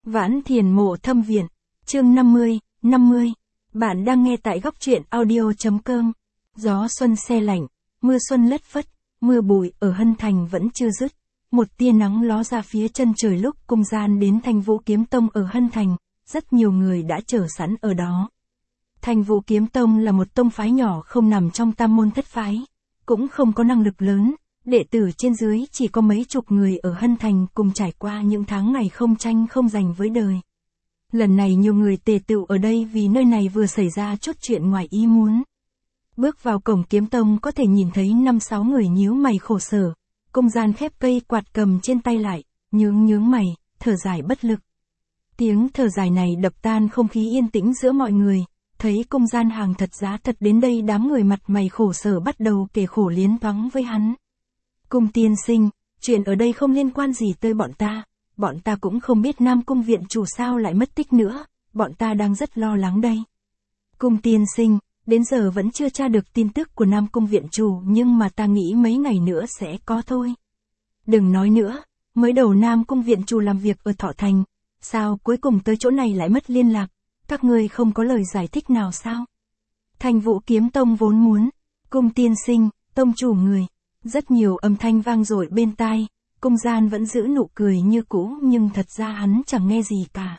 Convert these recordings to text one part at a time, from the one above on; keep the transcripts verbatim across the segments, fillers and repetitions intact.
Vãn Thiền Mộ Thâm Viện, chương năm mươi, năm mươi. Bạn đang nghe tại góc truyện audio.com. Gió xuân se lạnh, mưa xuân lất phất, mưa bụi ở Hân Thành vẫn chưa dứt. Một tia nắng ló ra phía chân trời lúc Cung Gian đến Thanh Vũ Kiếm Tông ở Hân Thành, rất nhiều người đã chờ sẵn ở đó. Thanh Vũ Kiếm Tông là một tông phái nhỏ không nằm trong tam môn thất phái, cũng không có năng lực lớn, đệ tử trên dưới chỉ có mấy chục người ở Hân Thành cùng trải qua những tháng ngày không tranh không giành với đời. Lần này nhiều người tề tựu ở đây vì nơi này vừa xảy ra chút chuyện ngoài ý muốn. Bước vào cổng Kiếm Tông có thể nhìn thấy năm sáu người nhíu mày khổ sở. Cung Gian khép cây quạt cầm trên tay lại, nhướng nhướng mày, thở dài bất lực. Tiếng thở dài này đập tan không khí yên tĩnh giữa mọi người. Thấy Cung Gian hàng thật giá thật đến đây, đám người mặt mày khổ sở bắt đầu kể khổ liến thoáng với hắn. Cung tiên sinh, chuyện ở đây không liên quan gì tới bọn ta. Bọn ta cũng không biết Nam Cung viện chủ sao lại mất tích nữa, bọn ta đang rất lo lắng đây. Cung tiên sinh, đến giờ vẫn chưa tra được tin tức của Nam Cung viện chủ, nhưng mà ta nghĩ mấy ngày nữa sẽ có thôi. Đừng nói nữa, mới đầu Nam Cung viện chủ làm việc ở Thọ Thành, sao cuối cùng tới chỗ này lại mất liên lạc, các ngươi không có lời giải thích nào sao? Thanh Vũ Kiếm Tông vốn muốn, Cung tiên sinh, tông chủ người, rất nhiều âm thanh vang dội bên tai. Cung Gian vẫn giữ nụ cười như cũ, nhưng thật ra hắn chẳng nghe gì cả.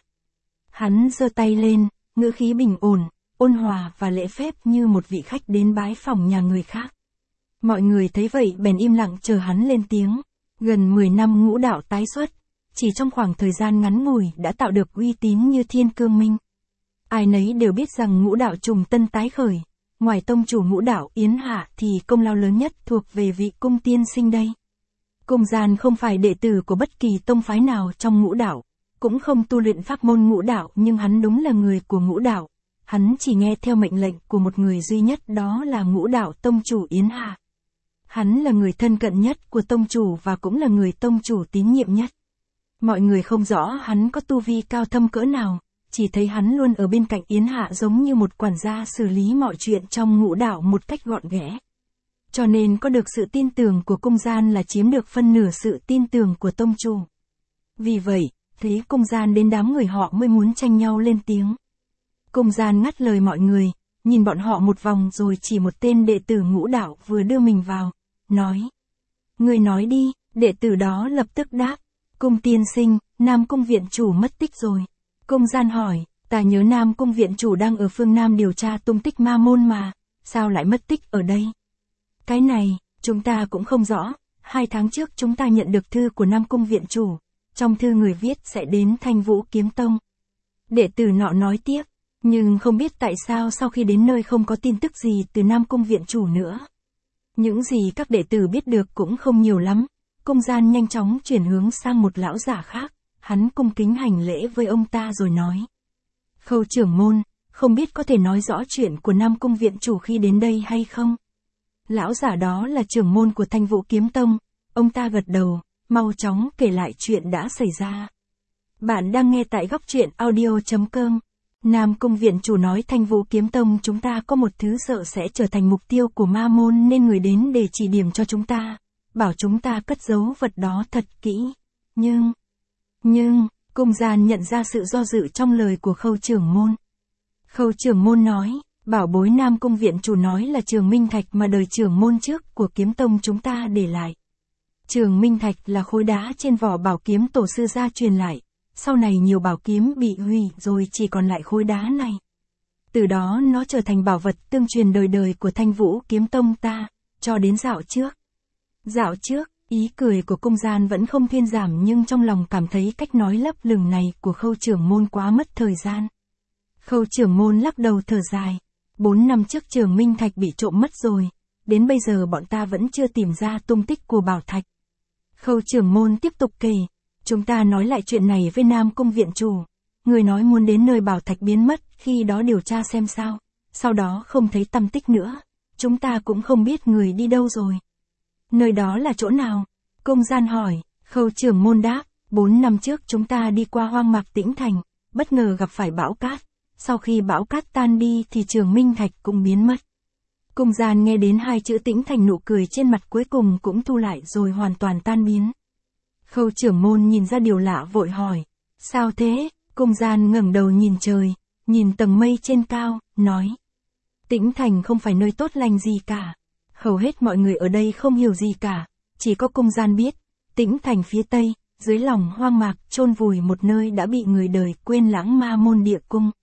Hắn giơ tay lên, ngữ khí bình ổn, ôn hòa và lễ phép như một vị khách đến bái phỏng nhà người khác. Mọi người thấy vậy bèn im lặng chờ hắn lên tiếng. Gần mười năm ngũ đạo tái xuất, chỉ trong khoảng thời gian ngắn ngủi đã tạo được uy tín như thiên cương minh. Ai nấy đều biết rằng ngũ đạo trùng tân tái khởi, ngoài tông chủ ngũ đạo Yến Hạ thì công lao lớn nhất thuộc về vị cung tiên sinh đây. Cung Gian không phải đệ tử của bất kỳ tông phái nào trong ngũ đạo, cũng không tu luyện pháp môn ngũ đạo, nhưng hắn đúng là người của ngũ đạo. Hắn chỉ nghe theo mệnh lệnh của một người duy nhất, đó là ngũ đạo tông chủ Yến Hạ. Hắn là người thân cận nhất của tông chủ và cũng là người tông chủ tín nhiệm nhất. Mọi người không rõ hắn có tu vi cao thâm cỡ nào, chỉ thấy hắn luôn ở bên cạnh Yến Hạ giống như một quản gia xử lý mọi chuyện trong ngũ đạo một cách gọn ghẽ. Cho nên có được sự tin tưởng của Cung Gian là chiếm được phân nửa sự tin tưởng của tông chủ. Vì vậy, thấy Cung Gian đến, đám người họ mới muốn tranh nhau lên tiếng. Cung Gian ngắt lời mọi người, nhìn bọn họ một vòng rồi chỉ một tên đệ tử ngũ đạo vừa đưa mình vào, nói. Người nói đi, đệ tử đó lập tức đáp. Cung tiên sinh, Nam Cung viện chủ mất tích rồi. Cung Gian hỏi, ta nhớ Nam Cung viện chủ đang ở phương Nam điều tra tung tích ma môn mà, sao lại mất tích ở đây? Cái này, chúng ta cũng không rõ. Hai tháng trước chúng ta nhận được thư của Nam Cung viện chủ. Trong thư người viết sẽ đến Thanh Vũ Kiếm Tông. Đệ tử nọ nói tiếp, nhưng không biết tại sao sau khi đến nơi không có tin tức gì từ Nam Cung viện chủ nữa. Những gì các đệ tử biết được cũng không nhiều lắm. Cung Gian nhanh chóng chuyển hướng sang một lão giả khác. Hắn cung kính hành lễ với ông ta rồi nói. Khâu trưởng môn, không biết có thể nói rõ chuyện của Nam Cung viện chủ khi đến đây hay không? Lão giả đó là trưởng môn của Thanh Vũ Kiếm Tông. Ông ta gật đầu, mau chóng kể lại chuyện đã xảy ra. Bạn đang nghe tại góc truyện audio.com. Nam Cung viện chủ nói Thanh Vũ Kiếm Tông chúng ta có một thứ sợ sẽ trở thành mục tiêu của ma môn, nên người đến để chỉ điểm cho chúng ta, bảo chúng ta cất giấu vật đó thật kỹ. Nhưng, nhưng, Cung Gian nhận ra sự do dự trong lời của Khâu trưởng môn. Khâu trưởng môn nói, bảo bối Nam Cung viện chủ nói là Trường Minh Thạch mà đời trưởng môn trước của Kiếm Tông chúng ta để lại. Trường Minh Thạch là khối đá trên vỏ bảo kiếm tổ sư gia truyền lại, sau này nhiều bảo kiếm bị hủy rồi chỉ còn lại khối đá này. Từ đó nó trở thành bảo vật tương truyền đời đời của Thanh Vũ Kiếm Tông ta, cho đến dạo trước. Dạo trước, ý cười của Cung Gian vẫn không thuyên giảm, nhưng trong lòng cảm thấy cách nói lấp lửng này của Khâu trưởng môn quá mất thời gian. Khâu trưởng môn lắc đầu thở dài. Bốn năm trước Trường Minh Thạch bị trộm mất rồi, đến bây giờ bọn ta vẫn chưa tìm ra tung tích của bảo thạch. Khâu trưởng môn tiếp tục kể, chúng ta nói lại chuyện này với Nam Cung viện chủ. Người nói muốn đến nơi bảo thạch biến mất, khi đó điều tra xem sao. Sau đó không thấy tăm tích nữa, chúng ta cũng không biết người đi đâu rồi. Nơi đó là chỗ nào? Cung Gian hỏi. Khâu trưởng môn đáp, bốn năm trước chúng ta đi qua hoang mạc Tĩnh Thành, bất ngờ gặp phải bão cát. Sau khi bão cát tan đi thì Trường Minh Thạch cũng biến mất. Cung Gian nghe đến hai chữ Tĩnh Thành, nụ cười trên mặt cuối cùng cũng thu lại rồi hoàn toàn tan biến. Khâu trưởng môn nhìn ra điều lạ vội hỏi, sao thế, Cung Gian ngẩng đầu nhìn trời, nhìn tầng mây trên cao, nói. Tĩnh Thành không phải nơi tốt lành gì cả. Hầu hết mọi người ở đây không hiểu gì cả, chỉ có Cung Gian biết. Tĩnh Thành phía tây, dưới lòng hoang mạc chôn vùi một nơi đã bị người đời quên lãng Ma Môn Địa Cung.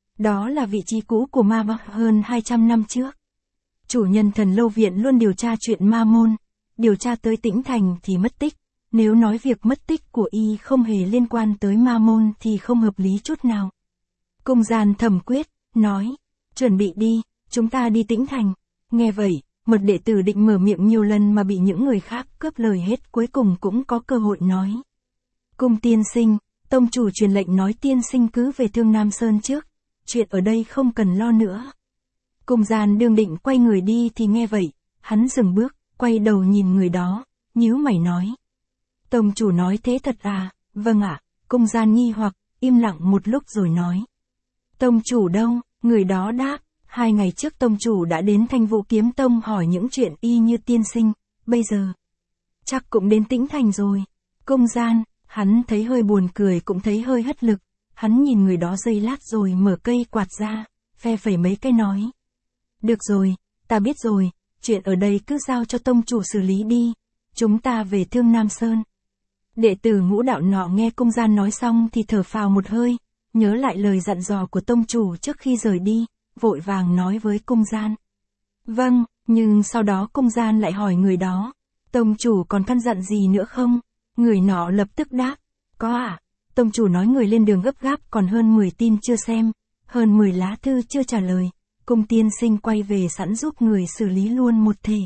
Đó là vị trí cũ của Ma Môn hơn hai trăm năm trước. Chủ nhân Thần Lâu Viện luôn điều tra chuyện Ma Môn, điều tra tới Tĩnh Thành thì mất tích. Nếu nói việc mất tích của y không hề liên quan tới Ma Môn thì không hợp lý chút nào. Cung Gian thầm quyết, nói, chuẩn bị đi, chúng ta đi Tĩnh Thành. Nghe vậy, một đệ tử định mở miệng nhiều lần mà bị những người khác cướp lời hết, cuối cùng cũng có cơ hội nói. Cung tiên sinh, tông chủ truyền lệnh nói tiên sinh cứ về Thương Nam Sơn trước, chuyện ở đây không cần lo nữa. Cung Gian đương định quay người đi thì nghe vậy, hắn dừng bước, quay đầu nhìn người đó, nhíu mày nói. Tông chủ nói thế thật à? Vâng ạ. Cung Gian nghi hoặc, im lặng một lúc rồi nói. Tông chủ đâu? Người đó đáp, hai ngày trước tông chủ đã đến Thanh Vũ Kiếm Tông hỏi những chuyện y như tiên sinh, bây giờ chắc cũng đến Tĩnh Thành rồi. Cung Gian, hắn thấy hơi buồn cười cũng thấy hơi hất lực, hắn nhìn người đó giây lát rồi mở cây quạt ra, phe phẩy mấy cái nói. Được rồi, ta biết rồi, chuyện ở đây cứ giao cho tông chủ xử lý đi, chúng ta về Thương Nam Sơn. Đệ tử Ngũ Đạo nọ nghe Cung Gian nói xong thì thở phào một hơi, nhớ lại lời dặn dò của tông chủ trước khi rời đi, vội vàng nói với Cung Gian. Vâng, nhưng sau đó Cung Gian lại hỏi người đó, tông chủ còn căn dặn gì nữa không? Người nọ lập tức đáp, có ạ, à? Tông chủ nói người lên đường gấp gáp còn hơn mười tin chưa xem, hơn mười lá thư chưa trả lời, Cung tiên sinh quay về sẵn giúp người xử lý luôn một thể.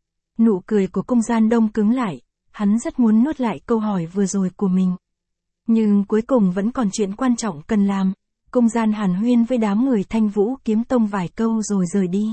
Nụ cười của Cung Gian đông cứng lại, hắn rất muốn nuốt lại câu hỏi vừa rồi của mình. Nhưng cuối cùng vẫn còn chuyện quan trọng cần làm, Cung Gian hàn huyên với đám người Thanh Vũ Kiếm Tông vài câu rồi rời đi.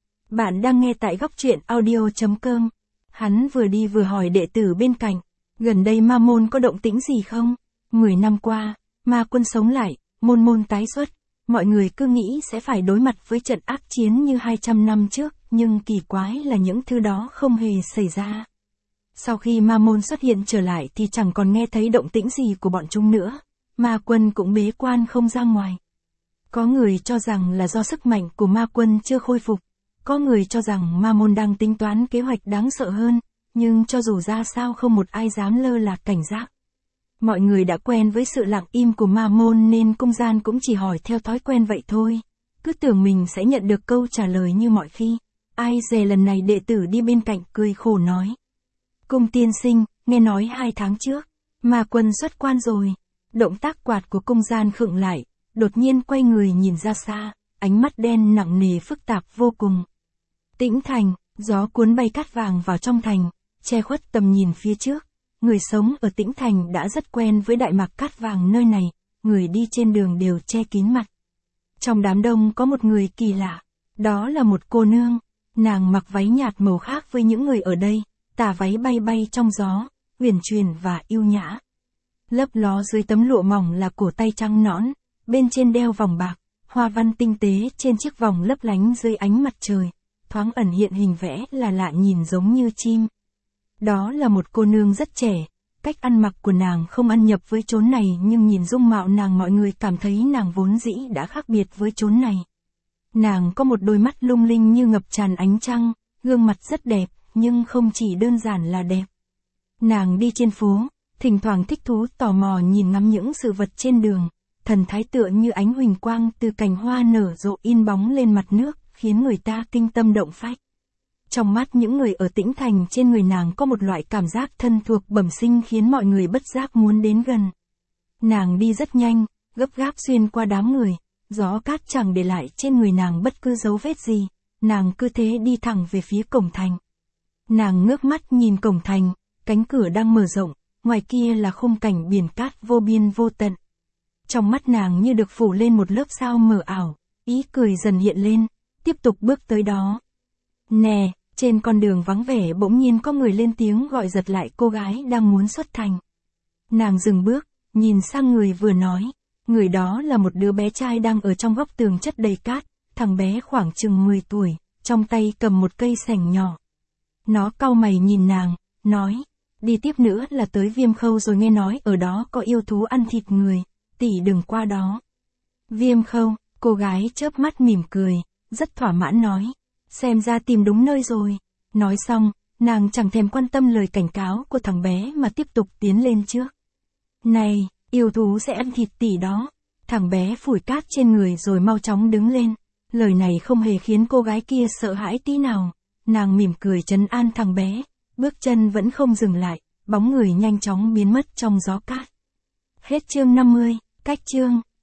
Bạn đang nghe tại góc truyện audio chấm com. Hắn vừa đi vừa hỏi đệ tử bên cạnh, gần đây Ma Môn có động tĩnh gì không? Mười năm qua, Ma Quân sống lại, môn môn tái xuất, mọi người cứ nghĩ sẽ phải đối mặt với trận ác chiến như hai trăm năm trước, nhưng kỳ quái là những thứ đó không hề xảy ra. Sau khi Ma Môn xuất hiện trở lại thì chẳng còn nghe thấy động tĩnh gì của bọn chúng nữa, Ma Quân cũng bế quan không ra ngoài. Có người cho rằng là do sức mạnh của Ma Quân chưa khôi phục, có người cho rằng Ma Môn đang tính toán kế hoạch đáng sợ hơn, nhưng cho dù ra sao không một ai dám lơ là cảnh giác. Mọi người đã quen với sự lặng im của Ma Môn nên Cung Gian cũng chỉ hỏi theo thói quen vậy thôi, cứ tưởng mình sẽ nhận được câu trả lời như mọi khi. Ai dè lần này đệ tử đi bên cạnh cười khổ nói. Cung tiên sinh, nghe nói hai tháng trước, Ma Quân xuất quan rồi. Động tác quạt của Cung Gian khựng lại, đột nhiên quay người nhìn ra xa, ánh mắt đen nặng nề phức tạp vô cùng. Tĩnh Thành, gió cuốn bay cát vàng vào trong thành, che khuất tầm nhìn phía trước. Người sống ở Tĩnh Thành đã rất quen với đại mạc cát vàng nơi này, người đi trên đường đều che kín mặt. Trong đám đông có một người kỳ lạ, đó là một cô nương, nàng mặc váy nhạt màu khác với những người ở đây, tà váy bay bay trong gió, huyền truyền và yêu nhã. Lấp ló dưới tấm lụa mỏng là cổ tay trắng nõn, bên trên đeo vòng bạc, hoa văn tinh tế trên chiếc vòng lấp lánh dưới ánh mặt trời, thoáng ẩn hiện hình vẽ là lạ nhìn giống như chim. Đó là một cô nương rất trẻ, cách ăn mặc của nàng không ăn nhập với chốn này nhưng nhìn dung mạo nàng mọi người cảm thấy nàng vốn dĩ đã khác biệt với chốn này. Nàng có một đôi mắt lung linh như ngập tràn ánh trăng, gương mặt rất đẹp, nhưng không chỉ đơn giản là đẹp. Nàng đi trên phố, thỉnh thoảng thích thú tò mò nhìn ngắm những sự vật trên đường, thần thái tựa như ánh huỳnh quang từ cành hoa nở rộ in bóng lên mặt nước, khiến người ta kinh tâm động phách. Trong mắt những người ở Tĩnh Thành trên người nàng có một loại cảm giác thân thuộc bẩm sinh khiến mọi người bất giác muốn đến gần. Nàng đi rất nhanh, gấp gáp xuyên qua đám người, gió cát chẳng để lại trên người nàng bất cứ dấu vết gì, nàng cứ thế đi thẳng về phía cổng thành. Nàng ngước mắt nhìn cổng thành, cánh cửa đang mở rộng, ngoài kia là khung cảnh biển cát vô biên vô tận. Trong mắt nàng như được phủ lên một lớp sao mờ ảo, ý cười dần hiện lên, tiếp tục bước tới đó. Nè, trên con đường vắng vẻ bỗng nhiên có người lên tiếng gọi giật lại cô gái đang muốn xuất thành. Nàng dừng bước, nhìn sang người vừa nói, người đó là một đứa bé trai đang ở trong góc tường chất đầy cát, thằng bé khoảng chừng mười tuổi, trong tay cầm một cây sẻng nhỏ. Nó cau mày nhìn nàng, nói, đi tiếp nữa là tới Viêm Khâu rồi nghe nói ở đó có yêu thú ăn thịt người, tỷ đừng qua đó. Viêm Khâu, cô gái chớp mắt mỉm cười, rất thỏa mãn nói. Xem ra tìm đúng nơi rồi. Nói xong, nàng chẳng thèm quan tâm lời cảnh cáo của thằng bé mà tiếp tục tiến lên trước. Này, yêu thú sẽ ăn thịt tỷ đó. Thằng bé phủi cát trên người rồi mau chóng đứng lên. Lời này không hề khiến cô gái kia sợ hãi tí nào. Nàng mỉm cười trấn an thằng bé, bước chân vẫn không dừng lại, bóng người nhanh chóng biến mất trong gió cát. Hết chương năm mươi, cách chương.